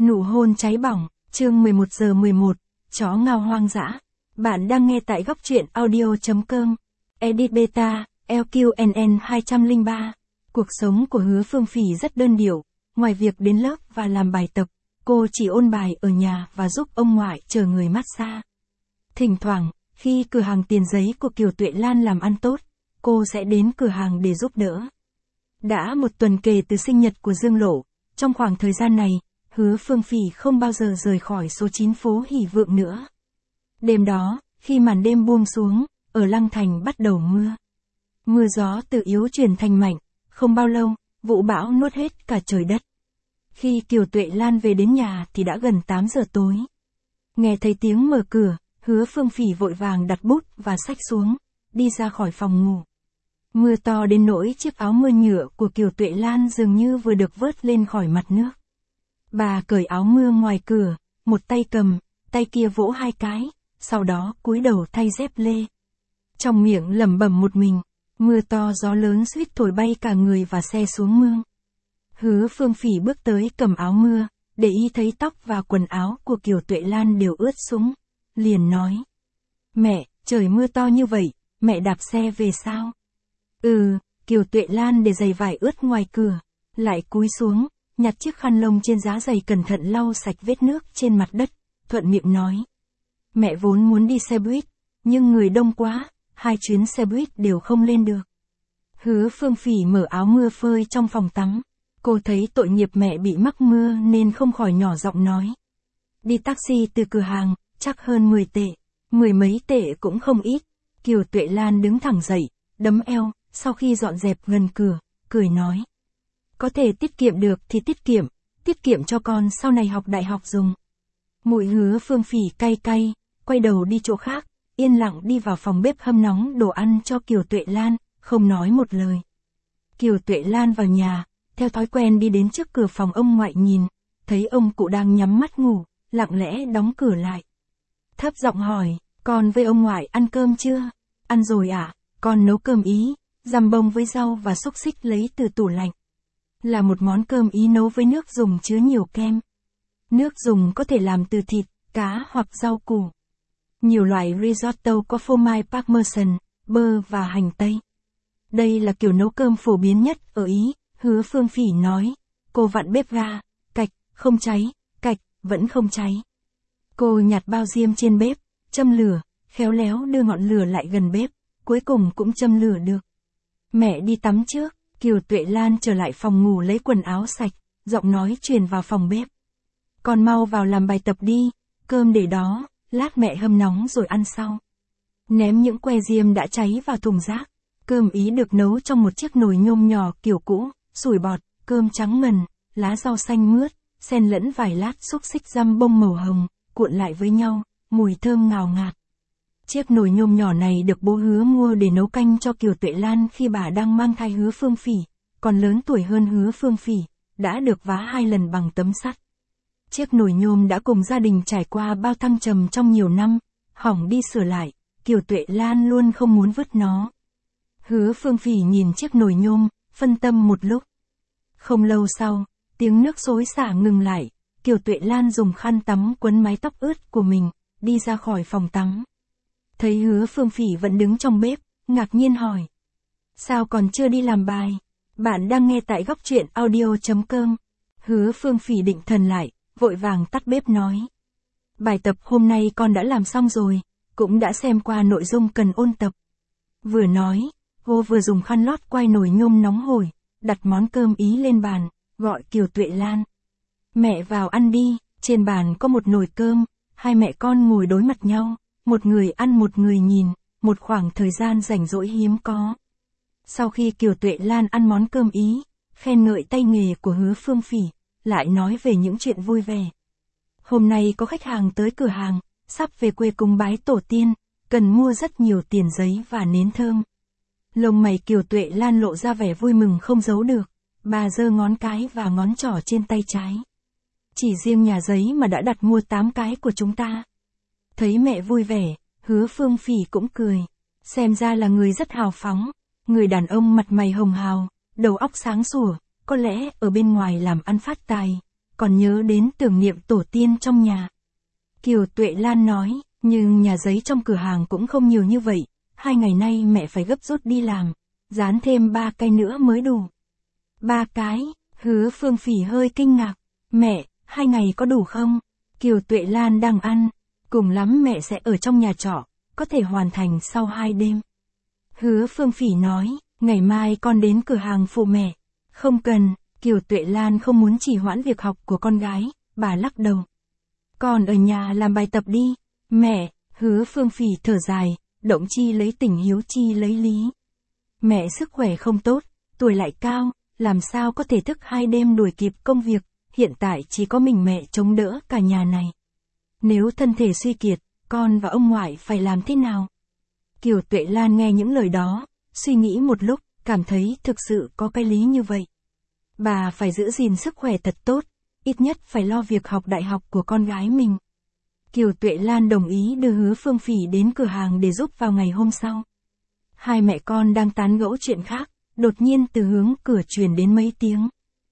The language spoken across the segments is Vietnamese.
Nụ hôn cháy bỏng, chương 11:11, chó ngao hoang dã. Bạn đang nghe tại góc truyện audio.com. Edit Beta, LQNN 203. Cuộc sống của Hứa Phương Phỉ rất đơn điệu, ngoài việc đến lớp và làm bài tập, cô chỉ ôn bài ở nhà và giúp ông ngoại chờ người massage. Thỉnh thoảng, khi cửa hàng tiền giấy của Kiều Tuệ Lan làm ăn tốt, cô sẽ đến cửa hàng để giúp đỡ. Đã một tuần kể từ sinh nhật của Dương Lộ, trong khoảng thời gian này, Hứa Phương Phỉ không bao giờ rời khỏi số 9 phố Hỷ Vượng nữa. Đêm đó, khi màn đêm buông xuống, ở Lăng Thành bắt đầu mưa. Mưa gió từ yếu chuyển thành mạnh, không bao lâu, vũ bão nuốt hết cả trời đất. Khi Kiều Tuệ Lan về đến nhà thì đã gần 8 giờ tối. Nghe thấy tiếng mở cửa, Hứa Phương Phỉ vội vàng đặt bút và xách xuống, đi ra khỏi phòng ngủ. Mưa to đến nỗi chiếc áo mưa nhựa của Kiều Tuệ Lan dường như vừa được vớt lên khỏi mặt nước. Bà cởi áo mưa ngoài cửa, một tay cầm, tay kia vỗ hai cái, sau đó cúi đầu thay dép lê. Trong miệng lẩm bẩm một mình, mưa to gió lớn suýt thổi bay cả người và xe xuống mương. Hứa Phương Phỉ bước tới cầm áo mưa, để ý thấy tóc và quần áo của Kiều Tuệ Lan đều ướt sũng, liền nói: "Mẹ, trời mưa to như vậy, mẹ đạp xe về sao?" Kiều Tuệ Lan để giày vải ướt ngoài cửa, lại cúi xuống, nhặt chiếc khăn lông trên giá giày cẩn thận lau sạch vết nước trên mặt đất, thuận miệng nói: "Mẹ vốn muốn đi xe buýt, nhưng người đông quá, 2 chuyến xe buýt đều không lên được." Hứa Phương Phỉ mở áo mưa phơi trong phòng tắm. Cô thấy tội nghiệp mẹ bị mắc mưa nên không khỏi nhỏ giọng nói: "Đi taxi từ cửa hàng, chắc hơn 10 tệ, 10 mấy tệ cũng không ít." Kiều Tuệ Lan đứng thẳng dậy, đấm eo, sau khi dọn dẹp gần cửa, cười nói: "Có thể tiết kiệm được thì tiết kiệm cho con sau này học đại học dùng." Mũi Hứa Phương Phỉ cay cay, quay đầu đi chỗ khác, yên lặng đi vào phòng bếp hâm nóng đồ ăn cho Kiều Tuệ Lan, không nói một lời. Kiều Tuệ Lan vào nhà, theo thói quen đi đến trước cửa phòng ông ngoại nhìn, thấy ông cụ đang nhắm mắt ngủ, lặng lẽ đóng cửa lại. Thấp giọng hỏi: "Con với ông ngoại ăn cơm chưa?" "Ăn rồi ạ, con nấu cơm Ý, dằm bông với rau và xúc xích lấy từ tủ lạnh. Là một món cơm Ý nấu với nước dùng chứa nhiều kem. Nước dùng có thể làm từ thịt, cá hoặc rau củ. Nhiều loại risotto có phô mai parmesan, bơ và hành tây. Đây là kiểu nấu cơm phổ biến nhất ở Ý." Hứa Phương Phỉ nói. Cô vặn bếp ga, cạch, không cháy, cạch, vẫn không cháy. Cô nhặt bao diêm trên bếp, châm lửa, khéo léo đưa ngọn lửa lại gần bếp, cuối cùng cũng châm lửa được. "Mẹ đi tắm trước." Kiều Tuệ Lan trở lại phòng ngủ lấy quần áo sạch, giọng nói truyền vào phòng bếp: "Con mau vào làm bài tập đi, cơm để đó, lát mẹ hâm nóng rồi ăn sau." Ném những que diêm đã cháy vào thùng rác. Cơm Ý được nấu trong một chiếc nồi nhôm nhỏ kiểu cũ, sủi bọt, cơm trắng ngần, lá rau xanh mướt, xen lẫn vài lát xúc xích dăm bông màu hồng, cuộn lại với nhau, mùi thơm ngào ngạt. Chiếc nồi nhôm nhỏ này được bố Hứa mua để nấu canh cho Kiều Tuệ Lan khi bà đang mang thai Hứa Phương Phỉ, còn lớn tuổi hơn Hứa Phương Phỉ, đã được vá 2 lần bằng tấm sắt. Chiếc nồi nhôm đã cùng gia đình trải qua bao thăng trầm trong nhiều năm, hỏng đi sửa lại, Kiều Tuệ Lan luôn không muốn vứt nó. Hứa Phương Phỉ nhìn chiếc nồi nhôm, phân tâm một lúc. Không lâu sau, tiếng nước xối xả ngừng lại, Kiều Tuệ Lan dùng khăn tắm quấn mái tóc ướt của mình, đi ra khỏi phòng tắm. Thấy Hứa Phương Phỉ vẫn đứng trong bếp, ngạc nhiên hỏi: "Sao còn chưa đi làm bài?" Bạn đang nghe tại góc truyện audio.com. Hứa Phương Phỉ định thần lại, vội vàng tắt bếp nói: "Bài tập hôm nay con đã làm xong rồi, cũng đã xem qua nội dung cần ôn tập." Vừa nói, cô vừa dùng khăn lót quay nồi nhôm nóng hổi, đặt món cơm Ý lên bàn, gọi Kiều Tuệ Lan: "Mẹ vào ăn đi." Trên bàn có một nồi cơm, hai mẹ con ngồi đối mặt nhau, một người ăn một người nhìn, một khoảng thời gian rảnh rỗi hiếm có. Sau khi Kiều Tuệ Lan ăn món cơm Ý, khen ngợi tay nghề của Hứa Phương Phỉ, lại nói về những chuyện vui vẻ. Hôm nay có khách hàng tới cửa hàng, sắp về quê cúng bái tổ tiên, cần mua rất nhiều tiền giấy và nến thơm. Lông mày Kiều Tuệ Lan lộ ra vẻ vui mừng không giấu được, bà giơ ngón cái và ngón trỏ trên tay trái. "Chỉ riêng nhà giấy mà đã đặt mua 8 cái của chúng ta." Thấy mẹ vui vẻ, Hứa Phương Phỉ cũng cười. Xem ra là người rất hào phóng, người đàn ông mặt mày hồng hào, đầu óc sáng sủa, có lẽ ở bên ngoài làm ăn phát tài, còn nhớ đến tưởng niệm tổ tiên trong nhà. Kiều Tuệ Lan nói, nhưng nhà giấy trong cửa hàng cũng không nhiều như vậy, 2 ngày nay mẹ phải gấp rút đi làm, dán thêm 3 cái nữa mới đủ. 3 cái, Hứa Phương Phỉ hơi kinh ngạc, mẹ, 2 ngày có đủ không? Kiều Tuệ Lan đang ăn, cùng lắm mẹ sẽ ở trong nhà trọ, có thể hoàn thành sau 2 đêm. Hứa Phương Phỉ nói, ngày mai con đến cửa hàng phụ mẹ. Không cần, Kiều Tuệ Lan không muốn trì hoãn việc học của con gái, bà lắc đầu. Con ở nhà làm bài tập đi, mẹ, Hứa Phương Phỉ thở dài, động chi lấy tình hiếu chi lấy lý. Mẹ sức khỏe không tốt, tuổi lại cao, làm sao có thể thức 2 đêm đuổi kịp công việc, hiện tại chỉ có mình mẹ chống đỡ cả nhà này. Nếu thân thể suy kiệt, con và ông ngoại phải làm thế nào? Kiều Tuệ Lan nghe những lời đó, suy nghĩ một lúc, cảm thấy thực sự có cái lý như vậy. Bà phải giữ gìn sức khỏe thật tốt, ít nhất phải lo việc học đại học của con gái mình. Kiều Tuệ Lan đồng ý đưa Hứa Phương Phỉ đến cửa hàng để giúp vào ngày hôm sau. Hai mẹ con đang tán gẫu chuyện khác, đột nhiên từ hướng cửa truyền đến mấy tiếng.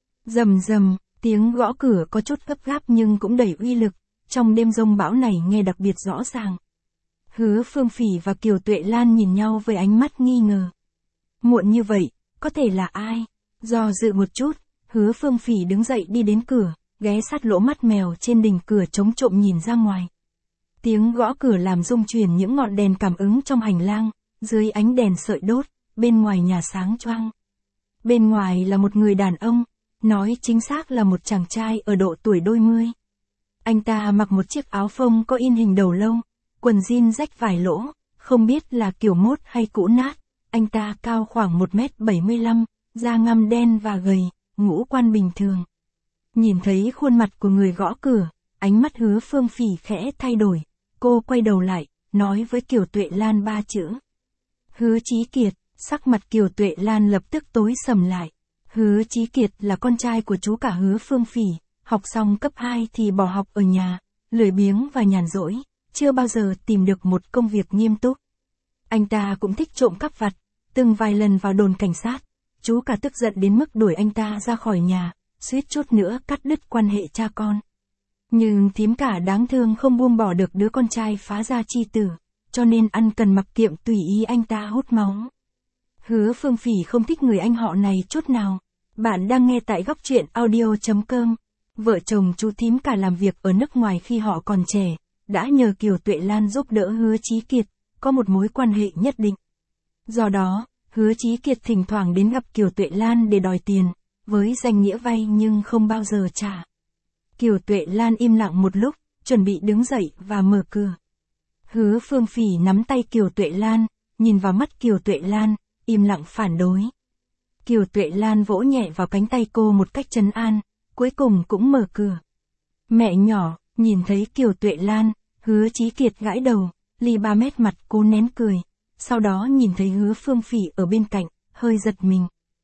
Rầm rầm, tiếng gõ cửa có chút gấp gáp nhưng cũng đầy uy lực, trong đêm giông bão này nghe đặc biệt rõ ràng. Hứa Phương Phỉ và Kiều Tuệ Lan nhìn nhau với ánh mắt nghi ngờ. Muộn như vậy, có thể là ai? Do dự một chút, Hứa Phương Phỉ đứng dậy đi đến cửa, ghé sát lỗ mắt mèo trên đỉnh cửa chống trộm nhìn ra ngoài. Tiếng gõ cửa làm rung chuyển những ngọn đèn cảm ứng trong hành lang, dưới ánh đèn sợi đốt, bên ngoài nhà sáng choang. Bên ngoài là một người đàn ông, nói chính xác là một chàng trai ở độ tuổi đôi mươi. Anh ta mặc một chiếc áo phông có in hình đầu lâu, quần jean rách vài lỗ, không biết là kiểu mốt hay cũ nát. Anh ta cao khoảng 1m75, da ngăm đen và gầy, ngũ quan bình thường. Nhìn thấy khuôn mặt của người gõ cửa, ánh mắt Hứa Phương Phỉ khẽ thay đổi. Cô quay đầu lại, nói với Kiều Tuệ Lan 3 chữ. Hứa Chí Kiệt, sắc mặt Kiều Tuệ Lan lập tức tối sầm lại. Hứa Chí Kiệt là con trai của chú cả Hứa Phương Phỉ, học xong cấp 2 thì bỏ học ở nhà, lười biếng và nhàn rỗi, chưa bao giờ tìm được một công việc nghiêm túc. Anh ta cũng thích trộm cắp vặt, từng vài lần vào đồn cảnh sát, chú cả tức giận đến mức đuổi anh ta ra khỏi nhà, suýt chút nữa cắt đứt quan hệ cha con. Nhưng thím cả đáng thương không buông bỏ được đứa con trai phá gia chi tử, cho nên ăn cần mặc kiệm tùy ý anh ta hút máu. Hứa Phương Phỉ không thích người anh họ này chút nào. Bạn đang nghe tại góc truyện audio.com. Vợ chồng chú thím cả làm việc ở nước ngoài khi họ còn trẻ, đã nhờ Kiều Tuệ Lan giúp đỡ Hứa Chí Kiệt, có một mối quan hệ nhất định. Do đó, Hứa Chí Kiệt thỉnh thoảng đến gặp Kiều Tuệ Lan để đòi tiền, với danh nghĩa vay nhưng không bao giờ trả. Kiều Tuệ Lan im lặng một lúc, chuẩn bị đứng dậy và mở cửa. Hứa Phương Phỉ nắm tay Kiều Tuệ Lan, nhìn vào mắt Kiều Tuệ Lan, im lặng phản đối. Kiều Tuệ Lan vỗ nhẹ vào cánh tay cô một cách trấn an, cuối cùng cũng mở cửa. Mẹ nhỏ, nhìn thấy Kiều Tuệ Lan, Hứa Chí Kiệt gãi đầu, ly 3 mét mặt cố nén cười, sau đó nhìn thấy Hứa Phương Phỉ ở bên cạnh, hơi giật mình.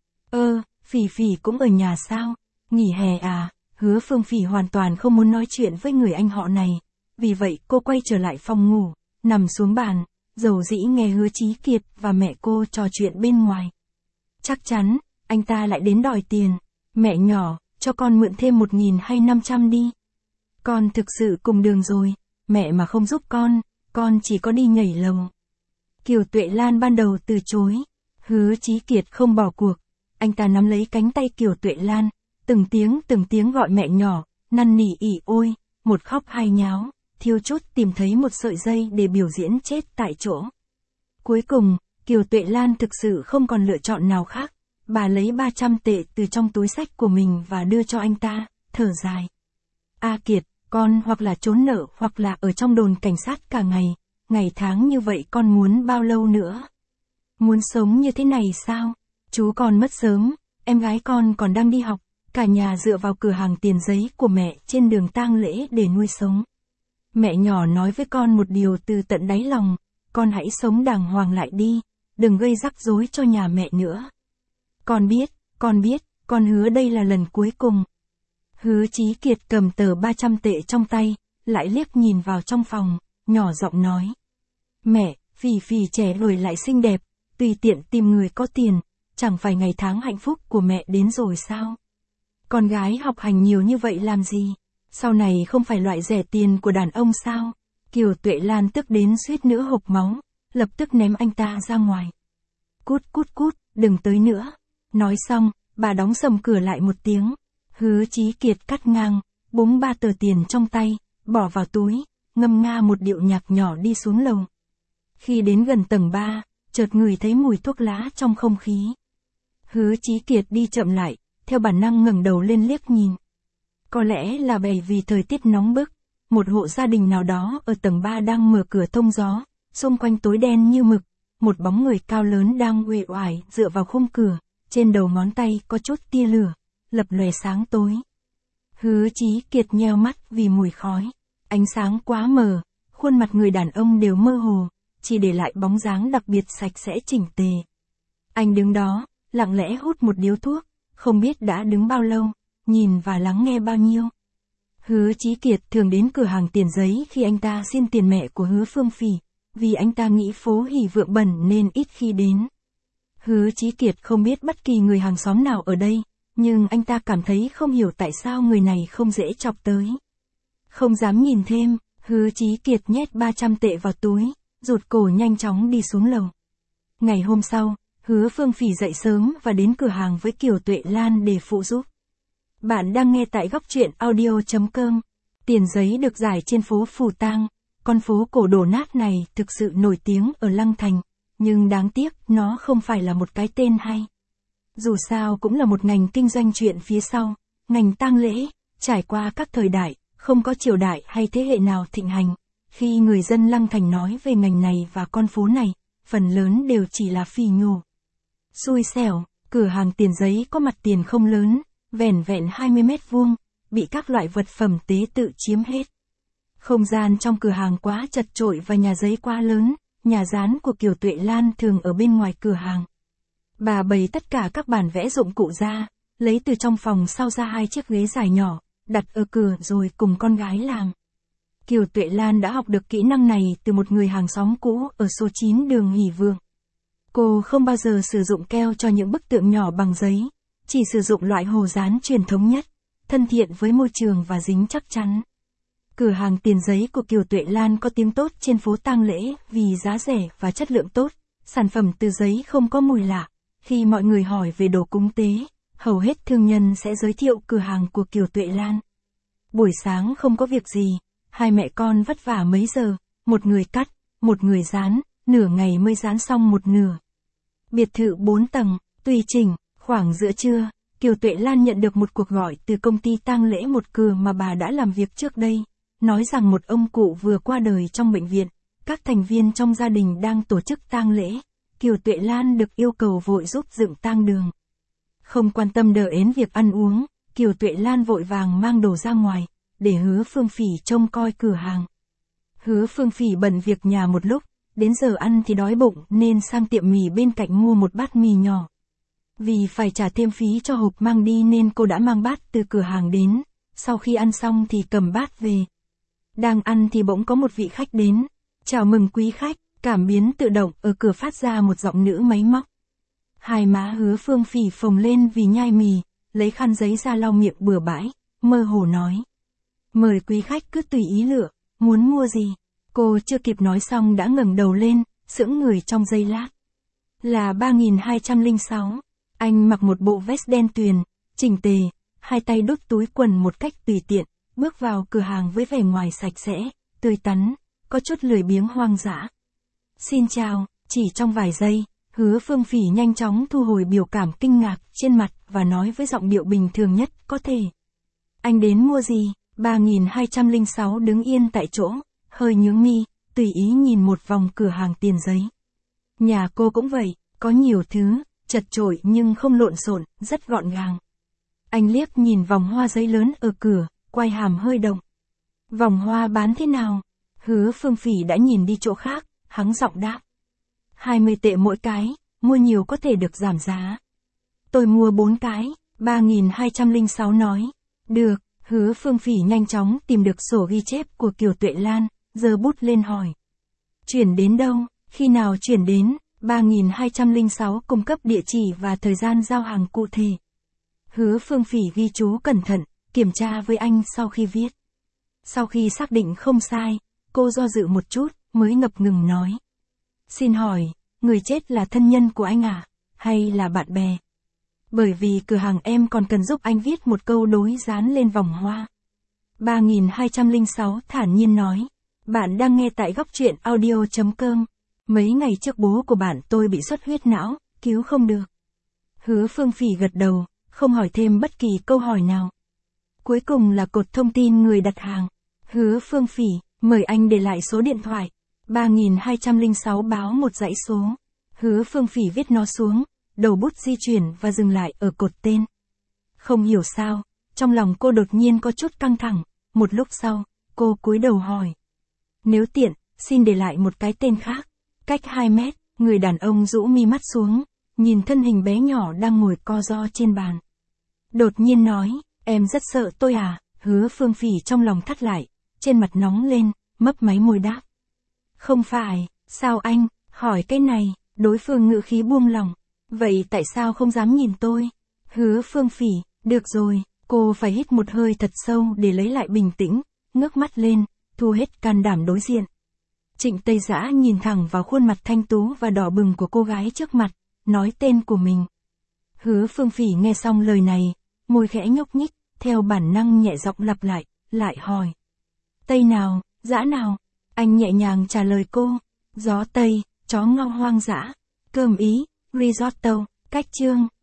Phỉ Phỉ cũng ở nhà sao? Nghỉ hè à? Hứa Phương Phỉ hoàn toàn không muốn nói chuyện với người anh họ này, vì vậy cô quay trở lại phòng ngủ, nằm xuống bàn, dầu dĩ nghe Hứa Chí Kiệt và mẹ cô trò chuyện bên ngoài. Chắc chắn, anh ta lại đến đòi tiền. Mẹ nhỏ, cho con mượn thêm 1.000 hay 500 đi. Con thực sự cùng đường rồi, mẹ mà không giúp con chỉ có đi nhảy lầu. Kiều Tuệ Lan ban đầu từ chối. Hứa Chí Kiệt không bỏ cuộc, anh ta nắm lấy cánh tay Kiều Tuệ Lan, từng tiếng gọi mẹ nhỏ, năn nỉ ỉ ôi, một khóc hai nháo, thiếu chút tìm thấy một sợi dây để biểu diễn chết tại chỗ. Cuối cùng, Kiều Tuệ Lan thực sự không còn lựa chọn nào khác, bà lấy 300 tệ từ trong túi xách của mình và đưa cho anh ta, thở dài. A Kiệt, con hoặc là trốn nợ hoặc là ở trong đồn cảnh sát cả ngày, ngày tháng như vậy con muốn bao lâu nữa? Muốn sống như thế này sao? Chú con mất sớm, em gái con còn đang đi học, cả nhà dựa vào cửa hàng tiền giấy của mẹ trên đường tang lễ để nuôi sống. Mẹ nhỏ nói với con một điều từ tận đáy lòng, con hãy sống đàng hoàng lại đi, đừng gây rắc rối cho nhà mẹ nữa. Con biết, con hứa đây là lần cuối cùng. Hứa Chí Kiệt cầm tờ 300 tệ trong tay, lại liếc nhìn vào trong phòng, nhỏ giọng nói. Mẹ, Phỉ Phỉ trẻ rồi lại xinh đẹp, tùy tiện tìm người có tiền, chẳng phải ngày tháng hạnh phúc của mẹ đến rồi sao? Con gái học hành nhiều như vậy làm gì? Sau này không phải loại rẻ tiền của đàn ông sao? Kiều Tuệ Lan tức đến suýt nữa hộc máu, lập tức ném anh ta ra ngoài. Cút cút cút, đừng tới nữa. Nói xong, bà đóng sầm cửa lại một tiếng. Hứa Chí Kiệt cắt ngang, búng 3 tờ tiền trong tay, bỏ vào túi, ngâm nga một điệu nhạc nhỏ đi xuống lầu. Khi đến gần tầng 3, chợt ngửi thấy mùi thuốc lá trong không khí. Hứa Chí Kiệt đi chậm lại, theo bản năng ngẩng đầu lên liếc nhìn. Có lẽ là bởi vì thời tiết nóng bức, một hộ gia đình nào đó ở tầng 3 đang mở cửa thông gió, xung quanh tối đen như mực, một bóng người cao lớn đang uể oải dựa vào khung cửa, trên đầu ngón tay có chút tia lửa, lập lòe sáng tối. Hứa Chí Kiệt nheo mắt vì mùi khói, ánh sáng quá mờ, khuôn mặt người đàn ông đều mơ hồ, chỉ để lại bóng dáng đặc biệt sạch sẽ chỉnh tề. Anh đứng đó, lặng lẽ hút một điếu thuốc, không biết đã đứng bao lâu, nhìn và lắng nghe bao nhiêu. Hứa Chí Kiệt thường đến cửa hàng Tiền Giấy khi anh ta xin tiền mẹ của Hứa Phương Phỉ, vì anh ta nghĩ phố Hỉ Vượng bẩn nên ít khi đến. Hứa Chí Kiệt không biết bất kỳ người hàng xóm nào ở đây, nhưng anh ta cảm thấy không hiểu tại sao người này không dễ chọc tới. Không dám nhìn thêm, Hứa Chí Kiệt nhét 300 tệ vào túi, rụt cổ nhanh chóng đi xuống lầu. Ngày hôm sau, Hứa Phương Phỉ dậy sớm và đến cửa hàng với Kiều Tuệ Lan để phụ giúp. Bạn đang nghe tại góc truyện audio.com. Tiền Giấy được giải trên phố Phù Tang, con phố cổ đổ nát này thực sự nổi tiếng ở Lăng Thành, nhưng đáng tiếc nó không phải là một cái tên hay. Dù sao cũng là một ngành kinh doanh chuyện phía sau, ngành tang lễ, trải qua các thời đại, không có triều đại hay thế hệ nào thịnh hành. Khi người dân Lăng Thành nói về ngành này và con phố này, phần lớn đều chỉ là phỉ nhổ. Xui xẻo, cửa hàng Tiền Giấy có mặt tiền không lớn, vẻn vẹn 20 mét vuông, bị các loại vật phẩm tế tự chiếm hết. Không gian trong cửa hàng quá chật chội và nhà giấy quá lớn, nhà dán của Kiều Tuệ Lan thường ở bên ngoài cửa hàng. Bà bày tất cả các bản vẽ dụng cụ ra, lấy từ trong phòng sau ra 2 chiếc ghế dài nhỏ, đặt ở cửa rồi cùng con gái làm. Kiều Tuệ Lan đã học được kỹ năng này từ một người hàng xóm cũ ở số 9 đường Hỉ Vượng. Cô không bao giờ sử dụng keo cho những bức tượng nhỏ bằng giấy, chỉ sử dụng loại hồ dán truyền thống nhất, thân thiện với môi trường và dính chắc chắn. Cửa hàng Tiền Giấy của Kiều Tuệ Lan có tiếng tốt trên phố tang lễ vì giá rẻ và chất lượng tốt, sản phẩm từ giấy không có mùi lạ. Khi mọi người hỏi về đồ cúng tế, hầu hết thương nhân sẽ giới thiệu cửa hàng của Kiều Tuệ Lan. Buổi sáng không có việc gì, hai mẹ con vất vả mấy giờ, một người cắt, một người dán, nửa ngày mới dán xong một nửa. Biệt thự 4 tầng, tùy chỉnh, khoảng giữa trưa, Kiều Tuệ Lan nhận được một cuộc gọi từ công ty tang lễ một cửa mà bà đã làm việc trước đây, nói rằng một ông cụ vừa qua đời trong bệnh viện, các thành viên trong gia đình đang tổ chức tang lễ, Kiều Tuệ Lan được yêu cầu vội giúp dựng tang đường. Không quan tâm đợi đến việc ăn uống, Kiều Tuệ Lan vội vàng mang đồ ra ngoài, để Hứa Phương Phỉ trông coi cửa hàng. Hứa Phương Phỉ bận việc nhà một lúc, đến giờ ăn thì đói bụng nên sang tiệm mì bên cạnh mua một bát mì nhỏ. Vì phải trả thêm phí cho hộp mang đi nên cô đã mang bát từ cửa hàng đến, sau khi ăn xong thì cầm bát về. Đang ăn thì bỗng có một vị khách đến. Chào mừng quý khách, cảm biến tự động ở cửa phát ra một giọng nữ máy móc. Hai má Hứa Phương Phỉ phồng lên vì nhai mì, lấy khăn giấy ra lau miệng bừa bãi, mơ hồ nói. Mời quý khách cứ tùy ý lựa, muốn mua gì? Cô chưa kịp nói xong đã ngẩng đầu lên, sững người trong giây lát. Là 3206. Anh mặc một bộ vest đen tuyền, chỉnh tề, hai tay đút túi quần một cách tùy tiện, bước vào cửa hàng với vẻ ngoài sạch sẽ, tươi tắn, có chút lười biếng hoang dã. Xin chào, chỉ trong vài giây, Hứa Phương Phỉ nhanh chóng thu hồi biểu cảm kinh ngạc trên mặt và nói với giọng điệu bình thường nhất có thể. Anh đến mua gì? 3206 đứng yên tại chỗ, hơi nhướng mi, tùy ý nhìn một vòng cửa hàng Tiền Giấy. Nhà cô cũng vậy, có nhiều thứ, chật chội nhưng không lộn xộn, rất gọn gàng. Anh liếc nhìn vòng hoa giấy lớn ở cửa, quai hàm hơi động. Vòng hoa bán thế nào? Hứa Phương Phỉ đã nhìn đi chỗ khác, hắng giọng đáp. 20 tệ mỗi cái, mua nhiều có thể được giảm giá. Tôi mua 4 cái, 3206 nói. Được, Hứa Phương Phỉ nhanh chóng tìm được sổ ghi chép của Kiều Tuệ Lan, giơ bút lên hỏi. Chuyển đến đâu, khi nào chuyển đến? 3206 cung cấp địa chỉ và thời gian giao hàng cụ thể. Hứa Phương Phỉ ghi chú cẩn thận, kiểm tra với anh sau khi viết. Sau khi xác định không sai, cô do dự một chút, mới ngập ngừng nói. Xin hỏi, người chết là thân nhân của anh à? Hay là bạn bè? Bởi vì cửa hàng em còn cần giúp anh viết một câu đối dán lên vòng hoa. 3206 thản nhiên nói. Bạn đang nghe tại góc truyện audio.com. Mấy ngày trước bố của bạn tôi bị xuất huyết não, cứu không được. Hứa Phương Phỉ gật đầu, không hỏi thêm bất kỳ câu hỏi nào. Cuối cùng là cột thông tin người đặt hàng. Hứa Phương Phỉ, mời anh để lại số điện thoại. 3206 báo một dãy số. Hứa Phương Phỉ viết nó xuống, đầu bút di chuyển và dừng lại ở cột tên. Không hiểu sao, trong lòng cô đột nhiên có chút căng thẳng, một lúc sau, cô cúi đầu hỏi. Nếu tiện, xin để lại một cái tên khác. Cách 2 mét, người đàn ông rũ mi mắt xuống, nhìn thân hình bé nhỏ đang ngồi co ro trên bàn. Đột nhiên nói, em rất sợ tôi à? Hứa Phương Phỉ trong lòng thắt lại, trên mặt nóng lên, mấp máy môi đáp. Không phải, sao anh, hỏi cái này, đối phương ngữ khí buông lỏng. Vậy tại sao không dám nhìn tôi? Hứa Phương Phỉ, được rồi, cô phải hít một hơi thật sâu để lấy lại bình tĩnh, ngước mắt lên, thu hết can đảm đối diện. Trịnh Tây Dã nhìn thẳng vào khuôn mặt thanh tú và đỏ bừng của cô gái trước mặt, nói tên của mình. Hứa Phương Phỉ nghe xong lời này, môi khẽ nhúc nhích, theo bản năng nhẹ giọng lặp lại hỏi. Tây nào, Dã nào? Anh nhẹ nhàng trả lời cô. Gió Tây, chó ngao hoang dã, cơm Ý, risotto, cách chương.